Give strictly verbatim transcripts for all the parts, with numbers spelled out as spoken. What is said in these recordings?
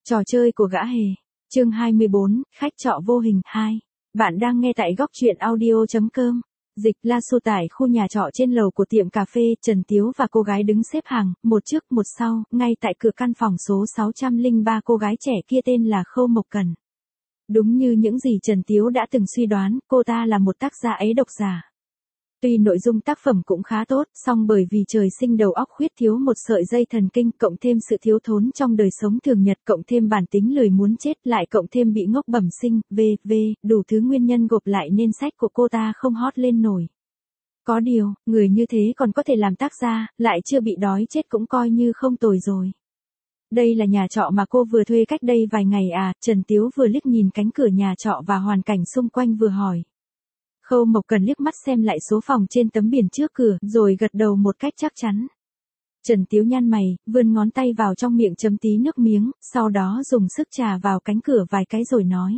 Trò chơi của gã hề. Chương hai mươi bốn, khách trọ vô hình hai. Bạn đang nghe tại góc truyện audio.com. Dịch La Xô tải khu nhà trọ trên lầu của tiệm cà phê, Trần Tiếu và cô gái đứng xếp hàng, một trước một sau, ngay tại cửa căn phòng số sáu không ba. Cô gái trẻ kia tên là Khâu Mộc Cần. Đúng như những gì Trần Tiếu đã từng suy đoán, cô ta là một tác giả ấy độc giả. Tuy nội dung tác phẩm cũng khá tốt, song bởi vì trời sinh đầu óc khuyết thiếu một sợi dây thần kinh, cộng thêm sự thiếu thốn trong đời sống thường nhật, cộng thêm bản tính lười muốn chết, lại cộng thêm bị ngốc bẩm sinh, vân vân, đủ thứ nguyên nhân gộp lại nên sách của cô ta không hot lên nổi. Có điều, người như thế còn có thể làm tác gia, lại chưa bị đói chết cũng coi như không tồi rồi. Đây là nhà trọ mà cô vừa thuê cách đây vài ngày à? Trần Tiếu vừa liếc nhìn cánh cửa nhà trọ và hoàn cảnh xung quanh vừa hỏi. Khâu Mộc Cần liếc mắt xem lại số phòng trên tấm biển trước cửa, rồi gật đầu một cách chắc chắn. Trần Tiếu nhăn mày, vươn ngón tay vào trong miệng chấm tí nước miếng, sau đó dùng sức chà vào cánh cửa vài cái rồi nói.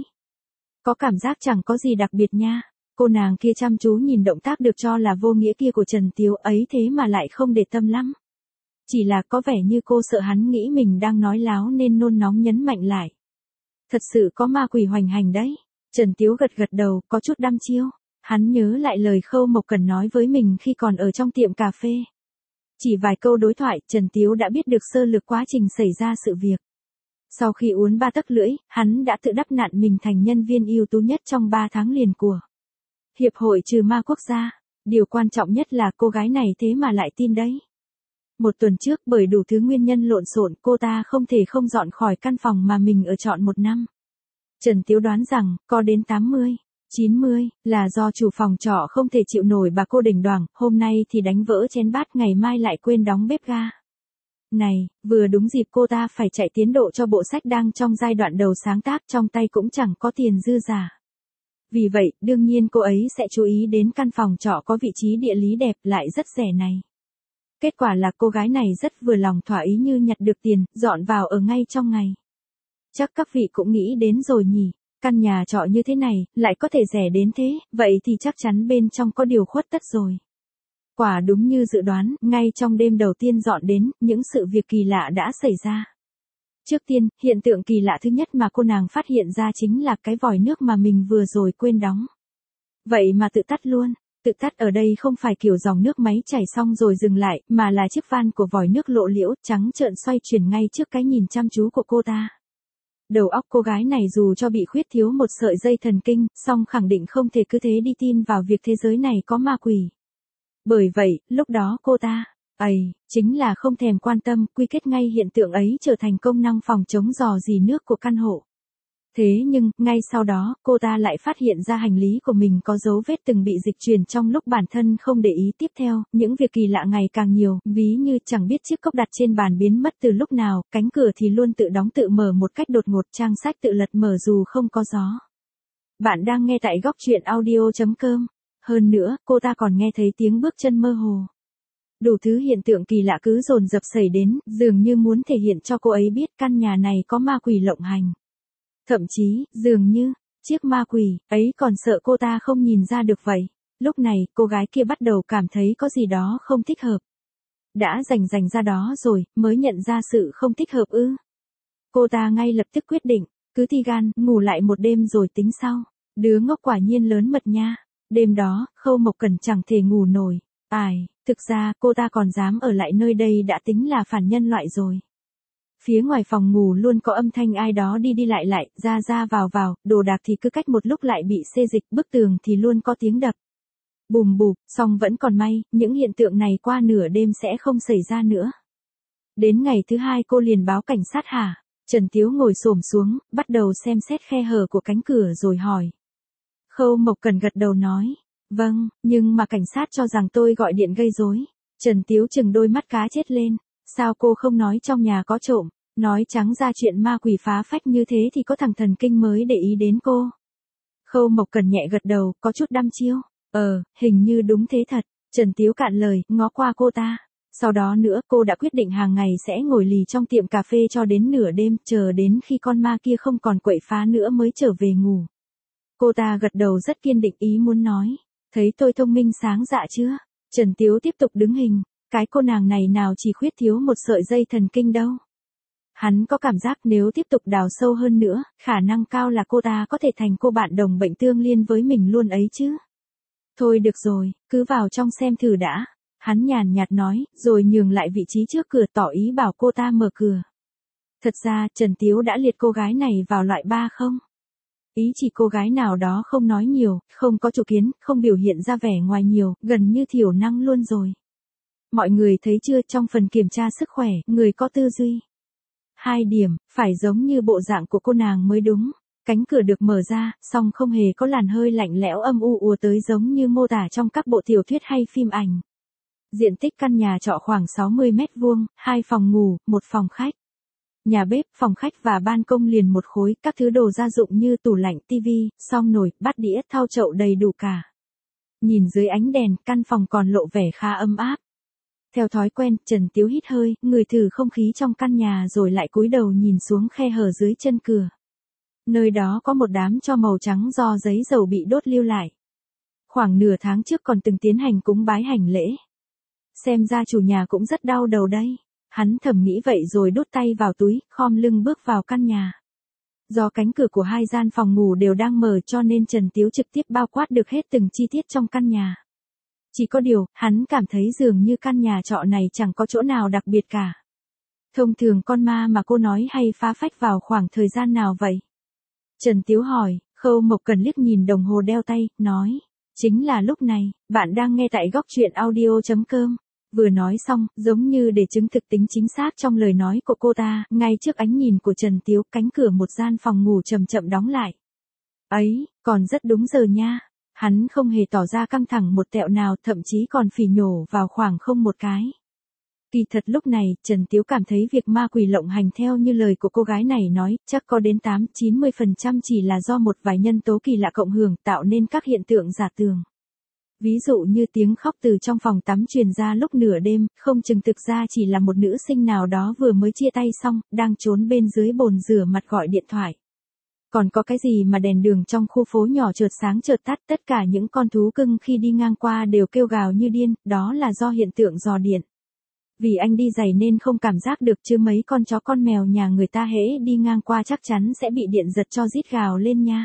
Có cảm giác chẳng có gì đặc biệt nha. Cô nàng kia chăm chú nhìn động tác được cho là vô nghĩa kia của Trần Tiếu ấy thế mà lại không để tâm lắm. Chỉ là có vẻ như cô sợ hắn nghĩ mình đang nói láo nên nôn nóng nhấn mạnh lại. Thật sự có ma quỷ hoành hành đấy. Trần Tiếu gật gật đầu, có chút đăm chiêu. Hắn nhớ lại lời Khâu Mộc Cần nói với mình khi còn ở trong tiệm cà phê. Chỉ vài câu đối thoại, Trần Tiếu đã biết được sơ lược quá trình xảy ra sự việc. Sau khi uốn ba tấc lưỡi, hắn đã tự đắp nặn mình thành nhân viên ưu tú nhất trong ba tháng liền của Hiệp hội Trừ Ma Quốc gia. Điều quan trọng nhất là cô gái này thế mà lại tin đấy. Một tuần trước, bởi đủ thứ nguyên nhân lộn xộn, cô ta không thể không dọn khỏi căn phòng mà mình ở trọn một năm. Trần Tiếu đoán rằng, có đến tám mươi, chín mươi, là do chủ phòng trọ không thể chịu nổi bà cô đỉnh đoảng, hôm nay thì đánh vỡ chén bát, ngày mai lại quên đóng bếp ga. Này, vừa đúng dịp cô ta phải chạy tiến độ cho bộ sách đang trong giai đoạn đầu sáng tác, trong tay cũng chẳng có tiền dư giả. Vì vậy, đương nhiên cô ấy sẽ chú ý đến căn phòng trọ có vị trí địa lý đẹp lại rất rẻ này. Kết quả là cô gái này rất vừa lòng thỏa ý như nhặt được tiền, dọn vào ở ngay trong ngày. Chắc các vị cũng nghĩ đến rồi nhỉ, căn nhà trọ như thế này, lại có thể rẻ đến thế, vậy thì chắc chắn bên trong có điều khuất tất rồi. Quả đúng như dự đoán, ngay trong đêm đầu tiên dọn đến, những sự việc kỳ lạ đã xảy ra. Trước tiên, hiện tượng kỳ lạ thứ nhất mà cô nàng phát hiện ra chính là cái vòi nước mà mình vừa rồi quên đóng. Vậy mà tự tắt luôn. Tự tắt ở đây không phải kiểu dòng nước máy chảy xong rồi dừng lại, mà là chiếc van của vòi nước lộ liễu, trắng trợn xoay chuyển ngay trước cái nhìn chăm chú của cô ta. Đầu óc cô gái này dù cho bị khuyết thiếu một sợi dây thần kinh, song khẳng định không thể cứ thế đi tin vào việc thế giới này có ma quỷ. Bởi vậy, lúc đó cô ta, ầy, chính là không thèm quan tâm, quy kết ngay hiện tượng ấy trở thành công năng phòng chống rò rỉ nước của căn hộ. Thế nhưng, ngay sau đó, cô ta lại phát hiện ra hành lý của mình có dấu vết từng bị dịch chuyển trong lúc bản thân không để ý. Tiếp theo, những việc kỳ lạ ngày càng nhiều, ví như chẳng biết chiếc cốc đặt trên bàn biến mất từ lúc nào, cánh cửa thì luôn tự đóng tự mở một cách đột ngột, trang sách tự lật mở dù không có gió. Bạn đang nghe tại góc truyện audio.com. Hơn nữa, cô ta còn nghe thấy tiếng bước chân mơ hồ. Đủ thứ hiện tượng kỳ lạ cứ dồn dập xảy đến, dường như muốn thể hiện cho cô ấy biết căn nhà này có ma quỷ lộng hành. Thậm chí, dường như, chiếc ma quỷ ấy còn sợ cô ta không nhìn ra được vậy. Lúc này, cô gái kia bắt đầu cảm thấy có gì đó không thích hợp. Đã rành rành ra đó rồi, mới nhận ra sự không thích hợp ư. Cô ta ngay lập tức quyết định, cứ thi gan, ngủ lại một đêm rồi tính sau. Đứa ngốc quả nhiên lớn mật nha. Đêm đó, Khâu Mộc Cần chẳng thể ngủ nổi. Ai, thực ra, cô ta còn dám ở lại nơi đây đã tính là phản nhân loại rồi. Phía ngoài phòng ngủ luôn có âm thanh ai đó đi đi lại lại, ra ra vào vào, đồ đạc thì cứ cách một lúc lại bị xê dịch, bức tường thì luôn có tiếng đập. Bùm bụp, song vẫn còn may, những hiện tượng này qua nửa đêm sẽ không xảy ra nữa. Đến ngày thứ hai cô liền báo cảnh sát hả? Trần Tiếu ngồi xổm xuống, bắt đầu xem xét khe hở của cánh cửa rồi hỏi. Khâu Mộc Cần gật đầu nói, vâng, nhưng mà cảnh sát cho rằng tôi gọi điện gây rối. Trần Tiếu chừng đôi mắt cá chết lên. Sao cô không nói trong nhà có trộm, nói trắng ra chuyện ma quỷ phá phách như thế thì có thằng thần kinh mới để ý đến cô. Khâu Mộc Cần nhẹ gật đầu, có chút đăm chiêu. Ờ, hình như đúng thế thật. Trần Tiếu cạn lời, ngó qua cô ta. Sau đó nữa, cô đã quyết định hàng ngày sẽ ngồi lì trong tiệm cà phê cho đến nửa đêm, chờ đến khi con ma kia không còn quậy phá nữa mới trở về ngủ. Cô ta gật đầu rất kiên định, ý muốn nói. Thấy tôi thông minh sáng dạ chưa? Trần Tiếu tiếp tục đứng hình. Cái cô nàng này nào chỉ khuyết thiếu một sợi dây thần kinh đâu. Hắn có cảm giác nếu tiếp tục đào sâu hơn nữa, khả năng cao là cô ta có thể thành cô bạn đồng bệnh tương liên với mình luôn ấy chứ. Thôi được rồi, cứ vào trong xem thử đã. Hắn nhàn nhạt nói, rồi nhường lại vị trí trước cửa tỏ ý bảo cô ta mở cửa. Thật ra, Trần Tiếu đã liệt cô gái này vào loại ba không. Ý chỉ cô gái nào đó không nói nhiều, không có chủ kiến, không biểu hiện ra vẻ ngoài nhiều, gần như thiểu năng luôn rồi. Mọi người thấy chưa, trong phần kiểm tra sức khỏe, người có tư duy. Hai điểm, phải giống như bộ dạng của cô nàng mới đúng. Cánh cửa được mở ra, song không hề có làn hơi lạnh lẽo âm u ùa tới giống như mô tả trong các bộ tiểu thuyết hay phim ảnh. Diện tích căn nhà trọ khoảng sáu mươi mét vuông, hai phòng ngủ, một phòng khách. Nhà bếp, phòng khách và ban công liền một khối, các thứ đồ gia dụng như tủ lạnh, tivi, xông nồi, bát đĩa, thau chậu đầy đủ cả. Nhìn dưới ánh đèn, căn phòng còn lộ vẻ khá ấm áp. Theo thói quen, Trần Tiếu hít hơi, ngửi thử không khí trong căn nhà rồi lại cúi đầu nhìn xuống khe hở dưới chân cửa. Nơi đó có một đám tro màu trắng do giấy dầu bị đốt lưu lại. Khoảng nửa tháng trước còn từng tiến hành cúng bái hành lễ. Xem ra chủ nhà cũng rất đau đầu đây. Hắn thầm nghĩ vậy rồi đút tay vào túi, khom lưng bước vào căn nhà. Do cánh cửa của hai gian phòng ngủ đều đang mở cho nên Trần Tiếu trực tiếp bao quát được hết từng chi tiết trong căn nhà. Chỉ có điều, hắn cảm thấy dường như căn nhà trọ này chẳng có chỗ nào đặc biệt cả. Thông thường con ma mà cô nói hay phá phách vào khoảng thời gian nào vậy? Trần Tiếu hỏi, Khâu Mộc Cần liếc nhìn đồng hồ đeo tay, nói. Chính là lúc này, bạn đang nghe tại góc truyện audio chấm com. Vừa nói xong, giống như để chứng thực tính chính xác trong lời nói của cô ta, ngay trước ánh nhìn của Trần Tiếu, cánh cửa một gian phòng ngủ chậm chậm đóng lại. Ấy, còn rất đúng giờ nha. Hắn không hề tỏ ra căng thẳng một tẹo nào, thậm chí còn phì nhổ vào khoảng không một cái. Kỳ thật lúc này, Trần Tiếu cảm thấy việc ma quỷ lộng hành theo như lời của cô gái này nói, chắc có đến tám đến chín mươi phần trăm chỉ là do một vài nhân tố kỳ lạ cộng hưởng tạo nên các hiện tượng giả tường. Ví dụ như tiếng khóc từ trong phòng tắm truyền ra lúc nửa đêm, không chừng thực ra chỉ là một nữ sinh nào đó vừa mới chia tay xong, đang trốn bên dưới bồn rửa mặt gọi điện thoại. Còn có cái gì mà đèn đường trong khu phố nhỏ chợt sáng chợt tắt, tất cả những con thú cưng khi đi ngang qua đều kêu gào như điên, đó là do hiện tượng rò điện. Vì anh đi giày nên không cảm giác được, chứ mấy con chó con mèo nhà người ta hễ đi ngang qua chắc chắn sẽ bị điện giật cho rít gào lên nha.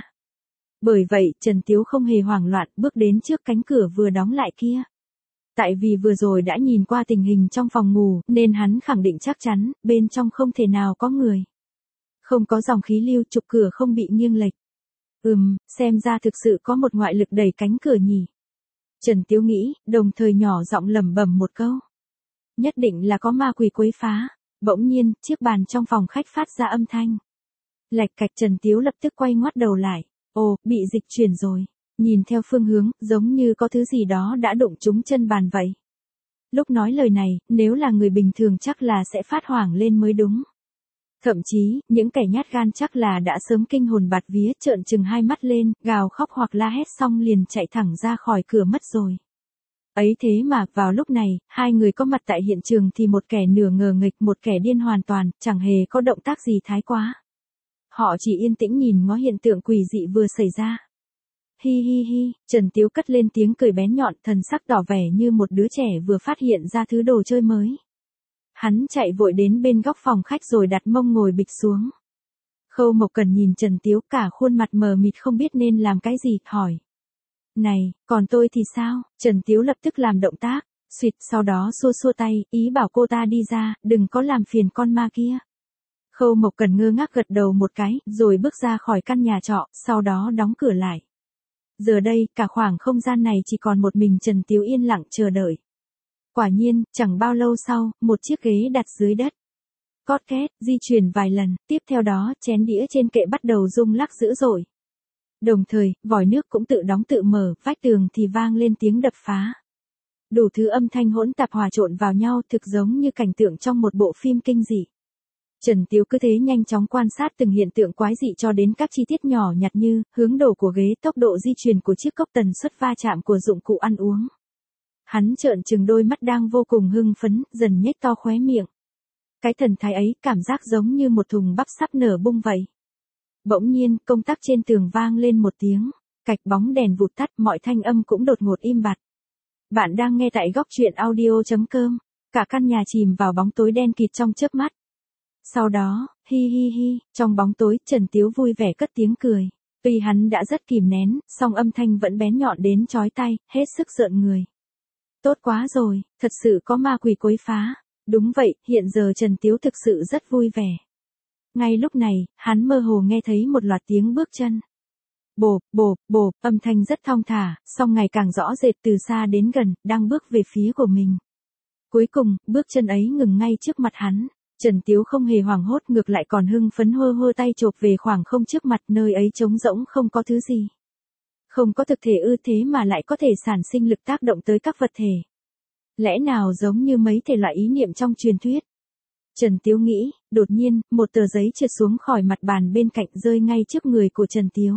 Bởi vậy, Trần Tiếu không hề hoảng loạn, bước đến trước cánh cửa vừa đóng lại kia. Tại vì vừa rồi đã nhìn qua tình hình trong phòng ngủ, nên hắn khẳng định chắc chắn, bên trong không thể nào có người. Không có dòng khí lưu, trục cửa không bị nghiêng lệch. Ừm, xem ra thực sự có một ngoại lực đẩy cánh cửa nhỉ. Trần Tiếu nghĩ, đồng thời nhỏ giọng lẩm bẩm một câu. Nhất định là có ma quỷ quấy phá. Bỗng nhiên, chiếc bàn trong phòng khách phát ra âm thanh. Lạch cạch, Trần Tiếu lập tức quay ngoắt đầu lại. Ồ, bị dịch chuyển rồi. Nhìn theo phương hướng, giống như có thứ gì đó đã đụng trúng chân bàn vậy. Lúc nói lời này, nếu là người bình thường chắc là sẽ phát hoảng lên mới đúng. Thậm chí, những kẻ nhát gan chắc là đã sớm kinh hồn bạt vía, trợn trừng hai mắt lên, gào khóc hoặc la hét xong liền chạy thẳng ra khỏi cửa mất rồi. Ấy thế mà, vào lúc này, hai người có mặt tại hiện trường thì một kẻ nửa ngờ nghịch, một kẻ điên hoàn toàn, chẳng hề có động tác gì thái quá. Họ chỉ yên tĩnh nhìn ngó hiện tượng quỷ dị vừa xảy ra. Hi hi hi, Trần Tiếu cất lên tiếng cười bén nhọn, thần sắc tỏ vẻ như một đứa trẻ vừa phát hiện ra thứ đồ chơi mới. Hắn chạy vội đến bên góc phòng khách rồi đặt mông ngồi bịch xuống. Khâu Mộc Cần nhìn Trần Tiếu cả khuôn mặt mờ mịt không biết nên làm cái gì, hỏi. Này, còn tôi thì sao? Trần Tiếu lập tức làm động tác, xuyệt, sau đó xua xua tay, ý bảo cô ta đi ra, đừng có làm phiền con ma kia. Khâu Mộc Cần ngơ ngác gật đầu một cái, rồi bước ra khỏi căn nhà trọ, sau đó đóng cửa lại. Giờ đây, cả khoảng không gian này chỉ còn một mình Trần Tiếu yên lặng chờ đợi. Quả nhiên, chẳng bao lâu sau, một chiếc ghế đặt dưới đất. Cót két, di chuyển vài lần, tiếp theo đó, chén đĩa trên kệ bắt đầu rung lắc dữ dội. Đồng thời, vòi nước cũng tự đóng tự mở, vách tường thì vang lên tiếng đập phá. Đủ thứ âm thanh hỗn tạp hòa trộn vào nhau, thực giống như cảnh tượng trong một bộ phim kinh dị. Trần Tiếu cứ thế nhanh chóng quan sát từng hiện tượng quái dị cho đến các chi tiết nhỏ nhặt như hướng đổ của ghế, tốc độ di chuyển của chiếc cốc, tần suất va chạm của dụng cụ ăn uống. Hắn trợn trừng đôi mắt đang vô cùng hưng phấn, dần nhếch to khóe miệng. Cái thần thái ấy, cảm giác giống như một thùng bắp sắp nở bung vậy. Bỗng nhiên, công tắc trên tường vang lên một tiếng, cạch, bóng đèn vụt tắt, mọi thanh âm cũng đột ngột im bặt. Bạn đang nghe tại góc truyện audio chấm com. Cả căn nhà chìm vào bóng tối đen kịt trong chớp mắt. Sau đó, hi hi hi, trong bóng tối, Trần Tiếu vui vẻ cất tiếng cười. Tuy hắn đã rất kìm nén, song âm thanh vẫn bén nhọn đến chói tai, hết sức rợn người. Tốt quá rồi, thật sự có ma quỷ quấy phá. Đúng vậy, hiện giờ Trần Tiếu thực sự rất vui vẻ. Ngay lúc này, hắn mơ hồ nghe thấy một loạt tiếng bước chân. Bộp, bộp, bộp, âm thanh rất thong thả, song ngày càng rõ rệt từ xa đến gần, đang bước về phía của mình. Cuối cùng, bước chân ấy ngừng ngay trước mặt hắn. Trần Tiếu không hề hoảng hốt, ngược lại còn hưng phấn hơ hơ tay chộp về khoảng không trước mặt, nơi ấy trống rỗng không có thứ gì. Không có thực thể ư, thế mà lại có thể sản sinh lực tác động tới các vật thể. Lẽ nào giống như mấy thể loại ý niệm trong truyền thuyết? Trần Tiếu nghĩ, đột nhiên, một tờ giấy trượt xuống khỏi mặt bàn bên cạnh rơi ngay trước người của Trần Tiếu.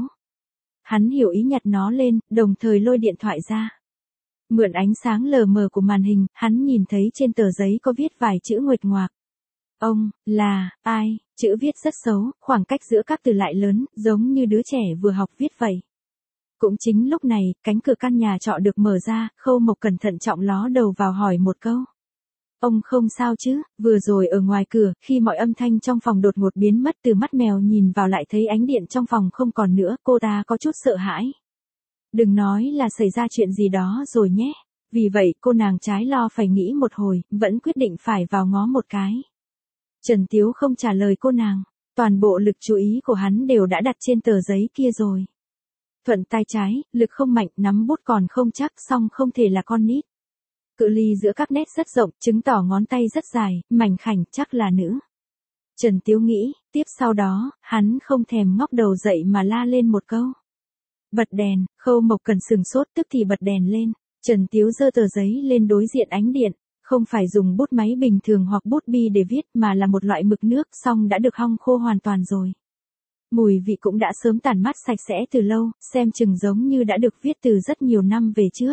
Hắn hiểu ý nhặt nó lên, đồng thời lôi điện thoại ra. Mượn ánh sáng lờ mờ của màn hình, hắn nhìn thấy trên tờ giấy có viết vài chữ nguệch ngoạc. Ông, là, ai, chữ viết rất xấu, khoảng cách giữa các từ lại lớn, giống như đứa trẻ vừa học viết vậy. Cũng chính lúc này, cánh cửa căn nhà trọ được mở ra, Khâu Mộc cẩn thận trọng ló đầu vào hỏi một câu. Ông không sao chứ? Vừa rồi ở ngoài cửa, khi mọi âm thanh trong phòng đột ngột biến mất, từ mắt mèo nhìn vào lại thấy ánh điện trong phòng không còn nữa, cô ta có chút sợ hãi. Đừng nói là xảy ra chuyện gì đó rồi nhé. Vì vậy cô nàng trái lo phải nghĩ một hồi, vẫn quyết định phải vào ngó một cái. Trần Tiếu không trả lời cô nàng, toàn bộ lực chú ý của hắn đều đã đặt trên tờ giấy kia rồi. Thuận tay trái, lực không mạnh, nắm bút còn không chắc, song không thể là con nít. Cự ly giữa các nét rất rộng, chứng tỏ ngón tay rất dài, mảnh khảnh, chắc là nữ. Trần Tiếu nghĩ, tiếp sau đó, hắn không thèm ngóc đầu dậy mà la lên một câu. Bật đèn. Khâu Mộc Cần sừng sốt, tức thì bật đèn lên. Trần Tiếu giơ tờ giấy lên đối diện ánh điện, không phải dùng bút máy bình thường hoặc bút bi để viết mà là một loại mực nước, song đã được hong khô hoàn toàn rồi. Mùi vị cũng đã sớm tản mát sạch sẽ từ lâu, xem chừng giống như đã được viết từ rất nhiều năm về trước.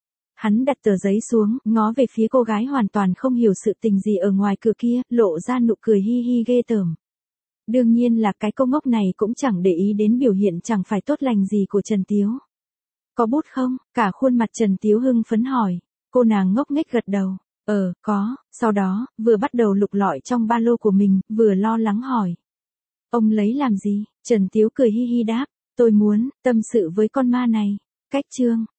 Hắn đặt tờ giấy xuống, ngó về phía cô gái hoàn toàn không hiểu sự tình gì ở ngoài cửa kia, lộ ra nụ cười hi hi ghê tởm. Đương nhiên là cái cô ngốc này cũng chẳng để ý đến biểu hiện chẳng phải tốt lành gì của Trần Tiếu. Có bút không? Cả khuôn mặt Trần Tiếu hưng phấn hỏi. Cô nàng ngốc nghếch gật đầu. Ờ, có. Sau đó, vừa bắt đầu lục lọi trong ba lô của mình, vừa lo lắng hỏi. Ông lấy làm gì? Trần Tiếu cười hi hi đáp. Tôi muốn tâm sự với con ma này. Cách chương.